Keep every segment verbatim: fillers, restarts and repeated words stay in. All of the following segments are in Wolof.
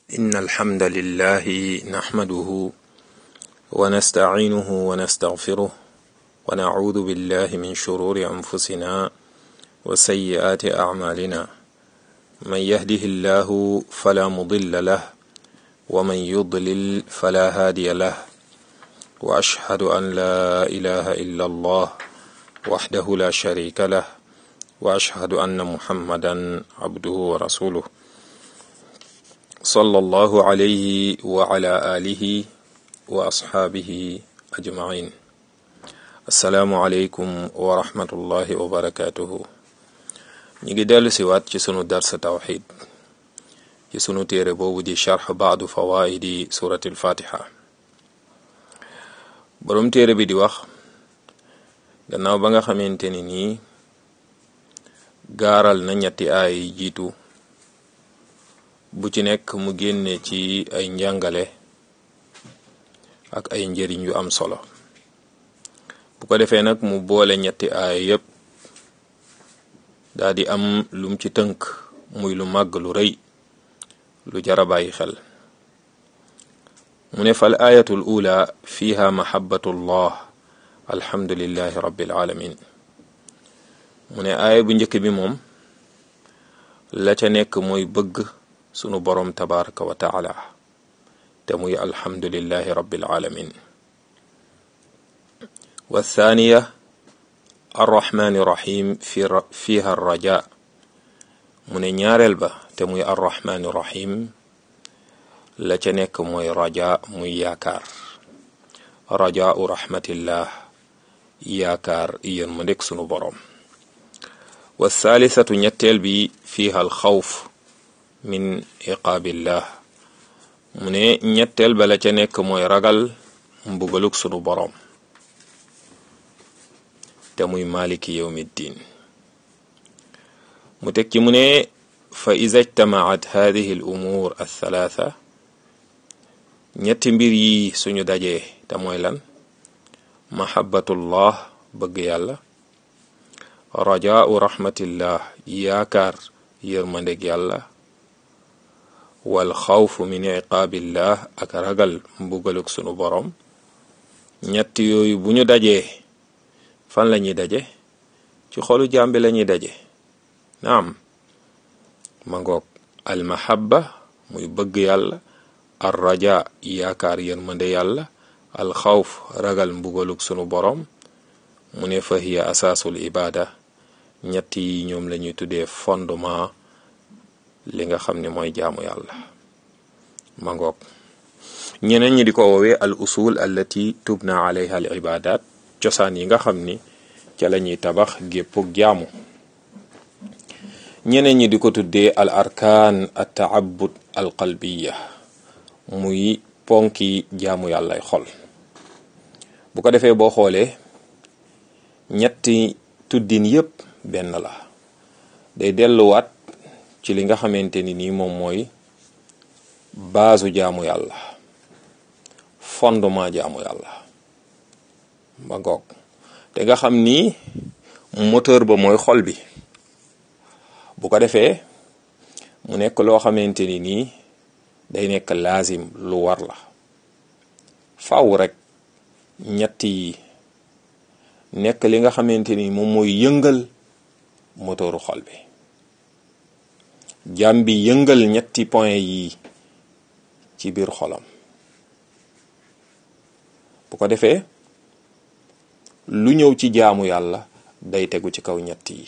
إن الحمد لله نحمده ونستعينه ونستغفره ونعوذ بالله من شرور أنفسنا وسيئات أعمالنا من يهده الله فلا مضل له ومن يضلل فلا هادي له وأشهد أن لا إله إلا الله وحده لا شريك له وأشهد أن محمدا عبده ورسوله صلى الله عليه وعلى آله وأصحابه أجمعين السلام عليكم ورحمة الله وبركاته نيجي دالو سيوات ci sunu dars tawhid ci sunu téere boobu di sharh ba'du fawaidi surati al-fatiha borom téere bi di wax gannaaw ba nga xamante ni nii gaaral na ñetti aay jiitu bu ci nekk mu génne ci ay njàngale ak ay njëriñ yu am solo bu ko defee nag mu boole ñetti aay yépp daa di am lum ci tënk muy lu màgg lu rëy lu jara bàyyi xel mu ne fal ayatul ula fiha mahabbatullah alhamdulillahi rabbil alamin mu ne aaya bu njëkk bi moom la ca nekk mooy bëgg sunu boroom tabaraka wa taala te muy alhamdulillahi rabbil alamin wa thaniya arrahmani rahim fi fiha arraja mu ne ñaareel ba te muy arrahmani rahim la ca nekk mooy raja muy yaakaar rajaau rahmatillah yaakaar yén ma ndek sunu boroom wa thalithatu ñetteel bi fiha alxawf min iqaabillah mu ne ñetteel ba la ca nekk mooy ragal mbugaluk sunu boroom te muy maliki yawmiddin mu teg ci mu ne fa iza ijtamaat hadihi al umur althalatha ñetti mbir yi suñu dajee te mooy lan mahabbatullah bëgg yàlla rajaau rahmatillah yaakaar yërmandeg yàlla wal xawfu min iqaabillah ak ragal mbugaluk sunu borom ñett yooyu bu ñu dajee fan la ñuy daje ci xolu jàmbi la ñuy daje naam ma ngoog al mahabba muy bëgg yàlla ar raja yaakaar yërmande yàlla al xawf ragal mbugaluk sunu borom mu ne fa hiya asaasul ibada ñett yi ñoom la ñuy tuddee fondement li nga xam ne mooy jaamu yàlla ma ngoog ñeneen ñi di ko woowee al usul allati tubna alayha al ibadat cosaan yi nga xam ni ca la ñuy tabax géppug jaamu ñeneen ñi di ko tuddee al arkaan at taabud al qalbiya muy ponki jaamu yàllay xol bu ko defee boo xoolee ñetti tuddin yépp benn la day delluwaat ci li nga xamante ni nii moom mooy baasu jaamu yàlla fondement jaamu yàlla ba ngoog te nga xam ni moteur ba mooy xol bi bu ko defee mu nekk loo xamante ni nii day nekk laazim lu war la faw rek ñetti nekk li nga xamante ni moom mooy yëngal moteuru xol bi jaam bi yëngal ñetti point yi ci biir xolam bu ko defee lu ñëw ci jaamu yàlla day tegu ci kaw ñett yi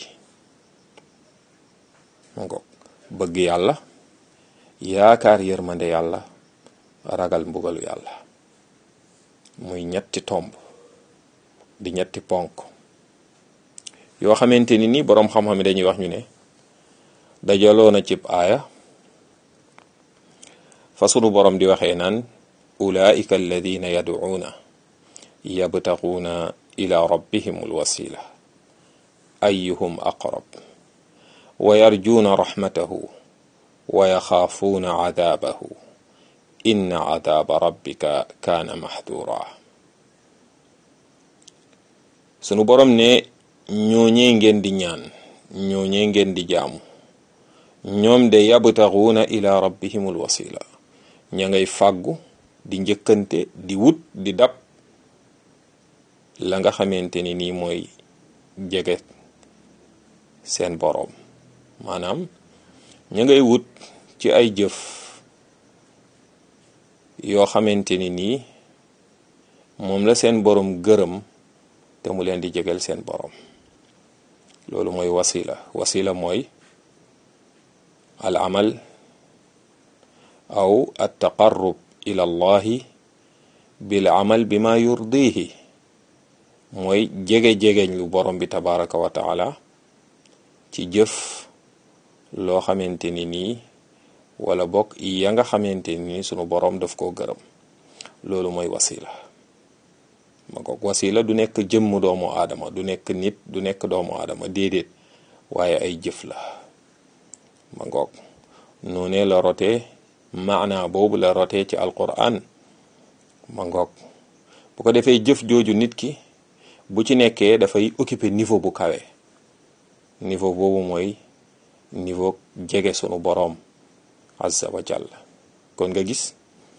ngo bëgg yàlla yaakaar yërmande yàlla ragal mbugalu yàlla muy ñetti tomb di ñetti ponk yoo xamante ni ni boroom xam-xam yi dañuy wax ñu ne dajaloo na cib aaya fa sunu boroom di waxee naan ulaika alladina yad'uuna yabtaquuna ila rabbihim alwasila ayyuhum aqrab wa yarjuuna rahmatahu wa yaxaafuuna cadaabahu inna cadaaba rabbika kaana maxduura sunu boroom ne ñooñee ngeen di ñaan ñooñee ngeen di jaamu ñoom de yabtaxuuna ila rabbihimul wasila ña ngay fàggu di njëkkante di wut di dab la nga xamante ni nii mooy jege seen boroom. maanaam ña ngay wut ci ay jëf yoo xamante ni nii moom la seen boroom gërëm te mu leen di jegel seen boroom. loolu mooy wasila wasila mooy al amal aw at taqarrub ila allahi bil amal bi ma yurdihi, mooy jege-jegeñ lu borom bi tabaraka wa taala ci jëf loo xamante ni nii wala bokk ya nga xamante ni sunu borom daf koo gërëm. loolu mooy wasila. ma ngoog wasila du nekk jëmm doomu aadama, du nekk nit, du nekk doomu aadama, déedéet, waaye ay jëf la. ma ngoog noonee la rotee, maana boobu la rotee ci alquran. ma ngoog bu ko defee jëf jooju nit ki bu ci nekkee dafay occuper niveau bu kawe. niveau boobu mooy niveau jege sunu boroom azza wa jalla. kon nga gis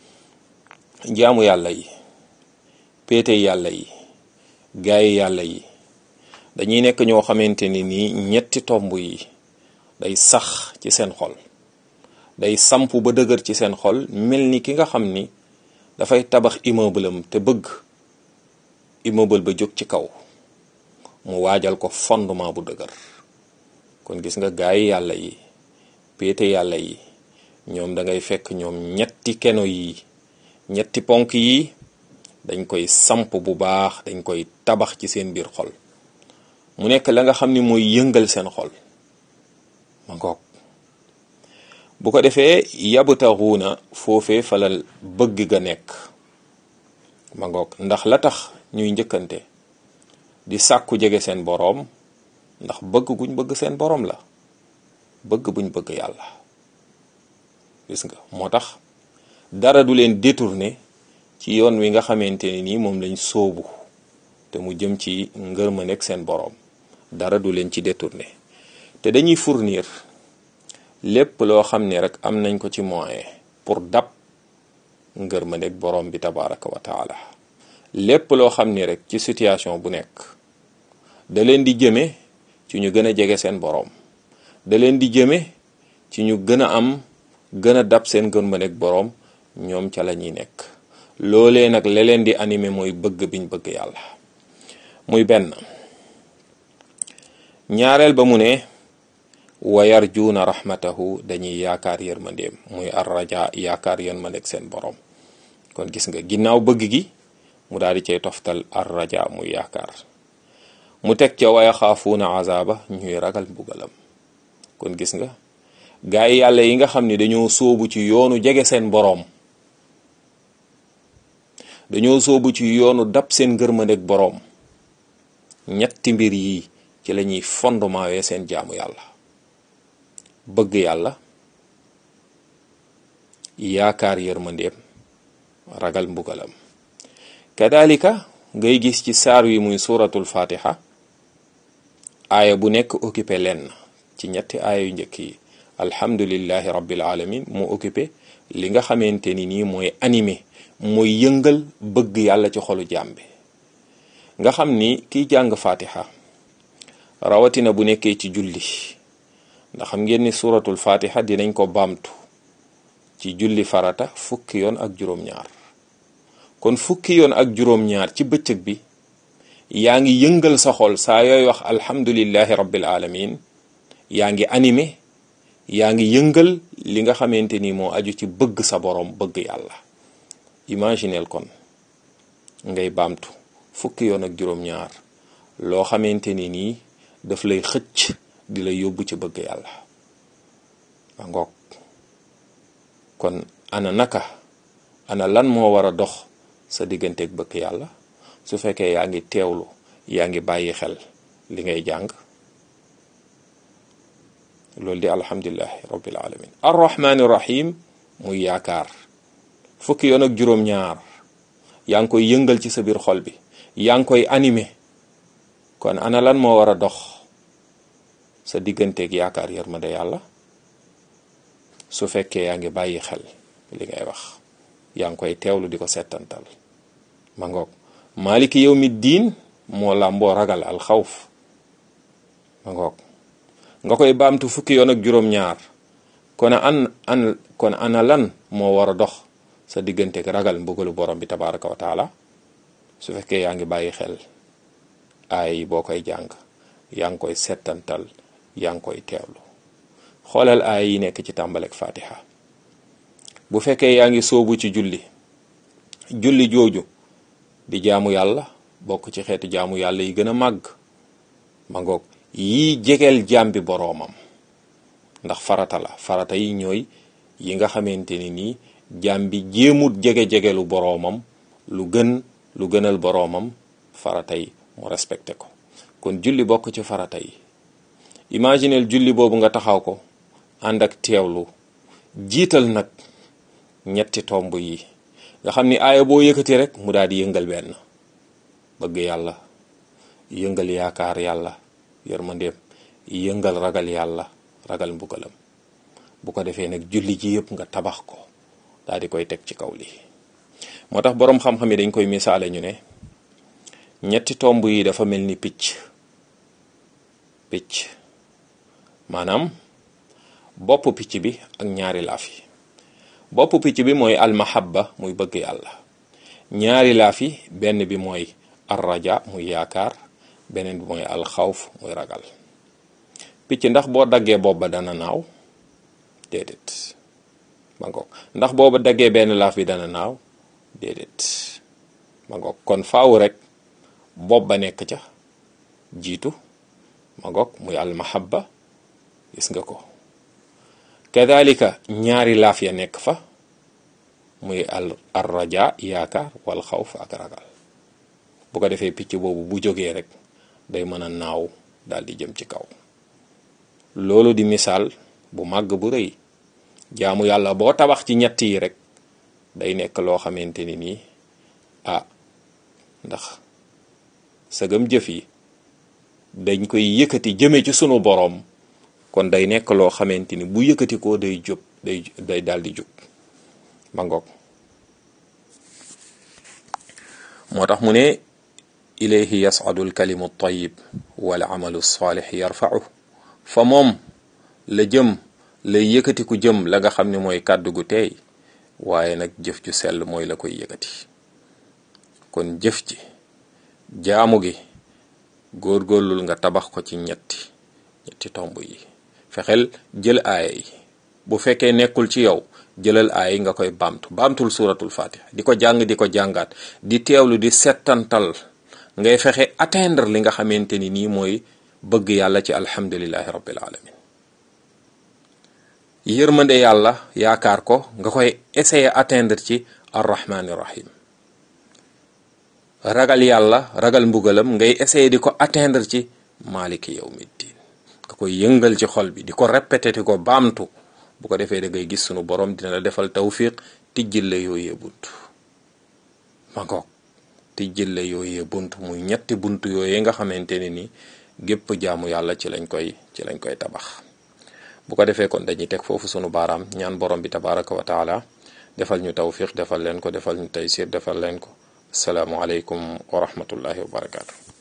jaamu yàlla yi, péete yàlla yi, gaayi yàlla yi dañuy nekk ñoo xamante ni nii ñetti tomb yi day sax ci seen xol, day samp ba dëgër ci seen xol, mel ni ki nga xam ni dafay tabax immeuble am te bëgg immeuble ba jóg ci kaw, mu waajal ko fondement bu dëgër. kon gis nga gaayi yàlla yi, péete yàlla yi, ñoom da ngay fekk ñoom ñetti keno yi, ñetti ponk yi dañ koy samp bu baax, dañ koy tabax ci seen biir xol, mu nekk la nga xam ni mooy yëngal seen xol. ma ngoog bu ko defee yabtaxuuna foofee falal bëgg ga nekk. ma ngoog ndax la tax ñuy njëkkante di sàkku jege seen boroom, ndax bëgg guñ bëgg seen boroom la, bëgg buñ bëgg yàlla. gis nga moo tax dara du leen détourné ci yoon wi nga xamante ne nii moom lañ sóobu te mu jëm ci ngërma nekk seen boroom, dara du leen ci détourné. te dañuy fournir lépp loo xam ne rek am nañ ko ci moyen pour dab ngërma nekk boroom bi tabaraka wa taala. lépp loo xam ne rek ci situation bu nekk da leen di jëme ci ñu gën a jege seen boroom, da leen di jëme ci ñu gën a am gën a dab seen ngërma nekk boroom, ñoom ca la ñuy nekk. loolee nag la leen di animé mooy bëgg biñ bëgg yàlla. muy benn. ñaareel ba mu ne wa yarjuuna rahmatahu, dañuy yaakaar yërmandeem, muy arraja, yaakaar yërmandeeg seen boroom. kon gis nga ginnaaw bëgg gi mu daal di cay toftal arraja, muy yaakaar. mu teg ca wa yaxaafuuna azaba, ñuy ragal mbugalam. kon gis nga gaa yi yàlla yi nga xam ne dañoo sóobu ci yoonu jege seen boroom, dañoo sóobu ci yoonu dab seen ngërmandeeg boroom, ñetti mbir yi ci la ñuy fondement wee seen jaamu yàlla: bëgg yàlla, yaakaar yërmandeem, ragal mbugalam. kadalika ngay gis ci saar wi muy suratul fatiha aaya bu nekk occupé lenn ci ñetti aaya yu njëkk yi. alhamdulillahi rabbil alamin mu occupé li nga xamante ni nii mooy animé, mooy yëngal bëgg yàlla ci xolu jaam bi. nga xam ni kiy jàng fatiha rawatina bu nekkee ci julli, ndax xam ngeen ni suratul fatiha dinañ ko baamtu ci julli farata fukki yoon ak juróom-ñaar. kon fukki yoon ak juróom-ñaar ci bëccëg bi yaa ngi yëngal sa xol saa yooy wax alhamdulillahi rabbil alamin, yaa ngi animé, yaa ngi yëngal li nga xamante ni moo aju ci bëgg sa boroom, bëgg yàlla. imagineel kon ngay baamtu fukki yoon ak juróom-ñaar loo xamante ni nii daf lay xëcc di la yóbbu ci bëgg yàlla. ba ngoog kon ana naka ana lan moo war a dox sa digganteeg bëgg yàlla su fekkee yaa ngi teewlu, yaa ngi bàyyi xel li ngay jàng. loolu di alhamdulillahi rabbil alamin. arrahmani rahim muy yaakaar fukki yoon ak juróom-ñaar yaa ngi koy yëngal ci sa biir xol bi, yaa ngi koy animé. kon ana lan moo war a dox sa digganteeg yaakaar yërmande yàlla su fekkee yaa ngi bàyyi xel li ngay wax. yaa ngi koy teewlu di ko settantal ma ngoog maliki yawmi diin moo làmboo ragal alxawf ma ngoog nga koy baamtu fukki yoon ak juróom-ñaar kon an an kon ana lan moo war a dox sa digganteeg ragal mbugalu borom bi tabaraka wa taala su fekkee yaa ngi bàyyi xel ay boo koy jàng yaa ngi koy settantal yaa ngi koy teewlu xoolal ay yi nekk ci tàmbaleeg fatiha bu fekkee yaa ngi soobu ci julli julli jooju di jaamu yàlla bokk ci xeetu jaamu yàlla yi gën a màgg ma ngoog yii jegeel jaam bi boroomam ndax farata la farata yi ñooy yi nga xamante ni nii jaam bi jéemut jege-jegelu boroomam lu gën lu gënal boroomam farata yi mu respecté ko kon julli bokk ci farata yi imagineel julli boobu nga taxaw ko ànd ak teewlu jiital nag ñetti tomb yi nga xam ni aaya boo yëkkati rek mu daal di yëngal benn bëgg yàlla yëngal yaakaar yàlla yërmandeem yëngal ragal yàlla ragal mbugalam bu ko defee nag julli ji yëpp nga tabax ko daal di koy teg ci kaw lii moo tax boroom xam-xam yi dañ koy misaale ñu ne ñetti tomb yi dafa mel ni picc picc maanaam bopp picc bi ak ñaari laaf yi bopp picc bi mooy almahabba muy bëgg yàlla ñaari laaf yi benn bi mooy arraja muy yaakaar beneen bi mooy alxawf muy ragal picc ndax boo daggee bopp ba dana naaw déedéet ma ngoog ndax booba daggee benn laaf bi dana naaw déedéet ma ngoog kon faaw rek bopp ba nekk ca jiitu ma ngoog muy almahabba gis nga ko kadhalika ñaari laaf ya nekk fa muy al arraja yaakaar wal xawf ak ragal bu ko defee picc boobu bu jógee rek day mën a naaw daal di jëm ci kaw loolu di misaal bu màgg bu rëy jaamu yàlla boo tabax ci ñett yi rek day nekk loo xamante ni nii ah ndax sagam jëf yi dañ koy yëkkati jëme ci sunu boroom kon day nekk loo xamante ni bu yëkkati ko day jóg day day daal di jóg ma ngoog moo tax mu ne ilayhi yas'adu al-kalimu at-tayyib wal amalu as-salih yarfa'u fa moom la jëm lay yëkkati ku jëm la nga xam ne mooy kàddu gu teey waaye nag jëf ju sell mooy la koy yëkkati kon jëf ji jaamu gi góorgóorlul nga tabax ko ci ñetti ñetti tomb yi fexeel jël aaya yi bu fekkee nekkul ci yow jëlal aaya yi nga koy baamtu baamtul suratul fatiha di ko jàng di ko jàngaat di teewlu di settantal ngay fexe atteindre li nga xamante ni nii mooy bëgg yàlla ci alhamdulillahi rabbil alamin yërmande yàlla yaakaar ko nga koy essayer atteindre ci arrahmani rahim ragal yàlla ragal mbugalam ngay essayer di ko atteindre ci maliki yawmiddin nga koy yëngal ci xol bi di ko répéter di ko baamtu bu ko defee da ngay gis sunu borom dina la defal tawfiq tijjil la yooyee bunt ma ngoog tijjil la yooyee bunt muy ñetti bunt yooyee nga xamante ne ni gépp jaamu yàlla ci lañ koy ci lañ koy tabax bu ko defee kon dañuy teg foofu sunu baaraam ñaan borom bi tabaraka wa taala defal ñu tawfiq defal leen ko defal ñu taysir defal leen ko asalaamu aleykum wa rahmatullahi wa barakaatu.